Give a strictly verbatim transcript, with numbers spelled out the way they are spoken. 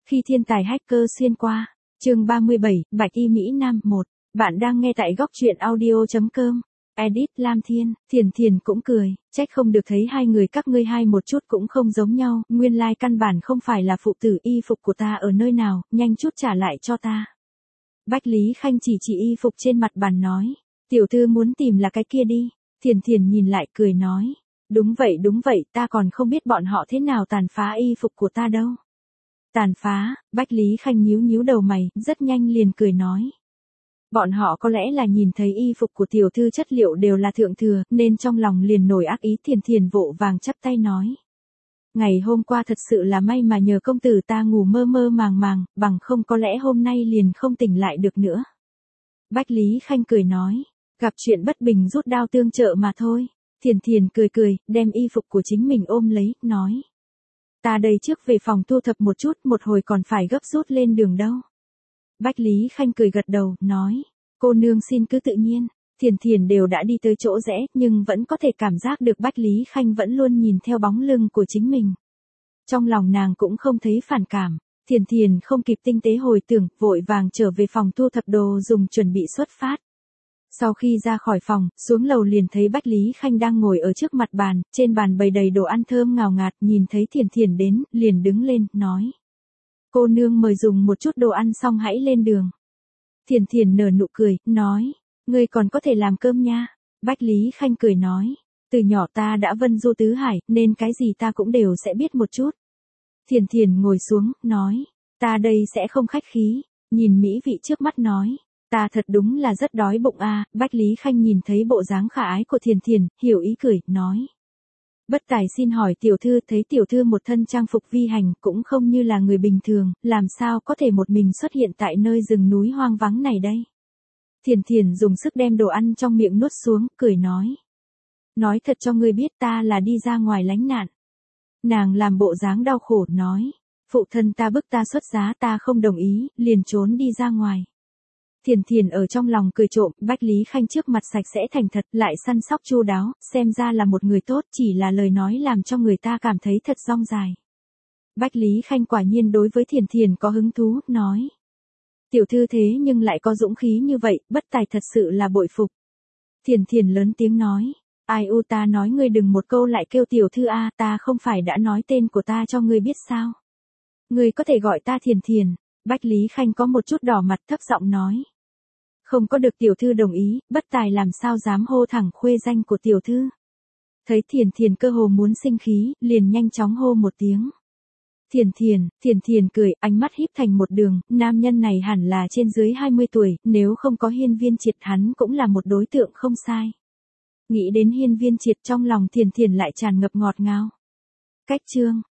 Khi thiên tài hacker xuyên qua, chương ba mươi bảy, Bạch Y Mỹ Nam một. Bạn đang nghe tại góc truyện audio chấm com. Edit Lam Thiên, Thiền Thiền cũng cười, trách không được thấy hai người các ngươi hai một chút cũng không giống nhau, nguyên lai căn bản không phải là phụ tử, y phục của ta ở nơi nào, nhanh chút trả lại cho ta. Bách Lý Khanh chỉ chỉ y phục trên mặt bàn nói, tiểu thư muốn tìm là cái kia đi. Thiền Thiền nhìn lại cười nói, đúng vậy đúng vậy, ta còn không biết bọn họ thế nào tàn phá y phục của ta đâu. Tàn phá, Bách Lý Khanh nhíu nhíu đầu mày, rất nhanh liền cười nói. Bọn họ có lẽ là nhìn thấy y phục của tiểu thư chất liệu đều là thượng thừa, nên trong lòng liền nổi ác ý. Thiền Thiền vội vàng chắp tay nói. Ngày hôm qua thật sự là may mà nhờ công tử ta ngủ mơ mơ màng màng, bằng không có lẽ hôm nay liền không tỉnh lại được nữa. Bách Lý Khanh cười nói, gặp chuyện bất bình rút đao tương trợ mà thôi. Thiền Thiền cười cười, đem y phục của chính mình ôm lấy, nói. Ta đây trước về phòng thu thập một chút, một hồi còn phải gấp rút lên đường đâu. Bách Lý Khanh cười gật đầu, nói, cô nương xin cứ tự nhiên. Thiền Thiền đều đã đi tới chỗ rẽ, nhưng vẫn có thể cảm giác được Bách Lý Khanh vẫn luôn nhìn theo bóng lưng của chính mình. Trong lòng nàng cũng không thấy phản cảm, Thiền Thiền không kịp tinh tế hồi tưởng, vội vàng trở về phòng thu thập đồ dùng chuẩn bị xuất phát. Sau khi ra khỏi phòng, xuống lầu liền thấy Bách Lý Khanh đang ngồi ở trước mặt bàn, trên bàn bày đầy đồ ăn thơm ngào ngạt, nhìn thấy Thiền Thiền đến, liền đứng lên, nói. Cô nương mời dùng một chút đồ ăn xong hãy lên đường. Thiền Thiền nở nụ cười, nói, ngươi còn có thể làm cơm nha. Bách Lý Khanh cười nói, từ nhỏ ta đã vân du tứ hải, nên cái gì ta cũng đều sẽ biết một chút. Thiền Thiền ngồi xuống, nói, ta đây sẽ không khách khí, nhìn mỹ vị trước mắt nói. Ta thật đúng là rất đói bụng a. À. Bách Lý Khanh nhìn thấy bộ dáng khả ái của Thiền Thiền, hiểu ý cười, nói. Bất tài xin hỏi tiểu thư, thấy tiểu thư một thân trang phục vi hành, cũng không như là người bình thường, làm sao có thể một mình xuất hiện tại nơi rừng núi hoang vắng này đây? Thiền Thiền dùng sức đem đồ ăn trong miệng nuốt xuống, cười nói. Nói thật cho ngươi biết ta là đi ra ngoài lánh nạn. Nàng làm bộ dáng đau khổ, nói. Phụ thân ta bức ta xuất giá, ta không đồng ý, liền trốn đi ra ngoài. Thiền Thiền ở trong lòng cười trộm, Bách Lý Khanh trước mặt sạch sẽ thành thật, lại săn sóc chu đáo, xem ra là một người tốt, chỉ là lời nói làm cho người ta cảm thấy thật dong dài. Bách Lý Khanh quả nhiên đối với Thiền Thiền có hứng thú, nói. Tiểu thư thế nhưng lại có dũng khí như vậy, bất tài thật sự là bội phục. Thiền Thiền lớn tiếng nói, ai u ta nói ngươi đừng một câu lại kêu tiểu thư a, ta không phải đã nói tên của ta cho ngươi biết sao. Ngươi có thể gọi ta Thiền Thiền. Bách Lý Khanh có một chút đỏ mặt, thấp giọng nói. Không có được tiểu thư đồng ý, bất tài làm sao dám hô thẳng khuê danh của tiểu thư. Thấy Thiền Thiền cơ hồ muốn sinh khí, liền nhanh chóng hô một tiếng. Thiền Thiền, Thiền Thiền cười, ánh mắt híp thành một đường, nam nhân này hẳn là trên dưới hai mươi tuổi, nếu không có Hiên Viên Triệt hắn cũng là một đối tượng không sai. Nghĩ đến Hiên Viên Triệt trong lòng Thiền Thiền lại tràn ngập ngọt ngào. Cách chương.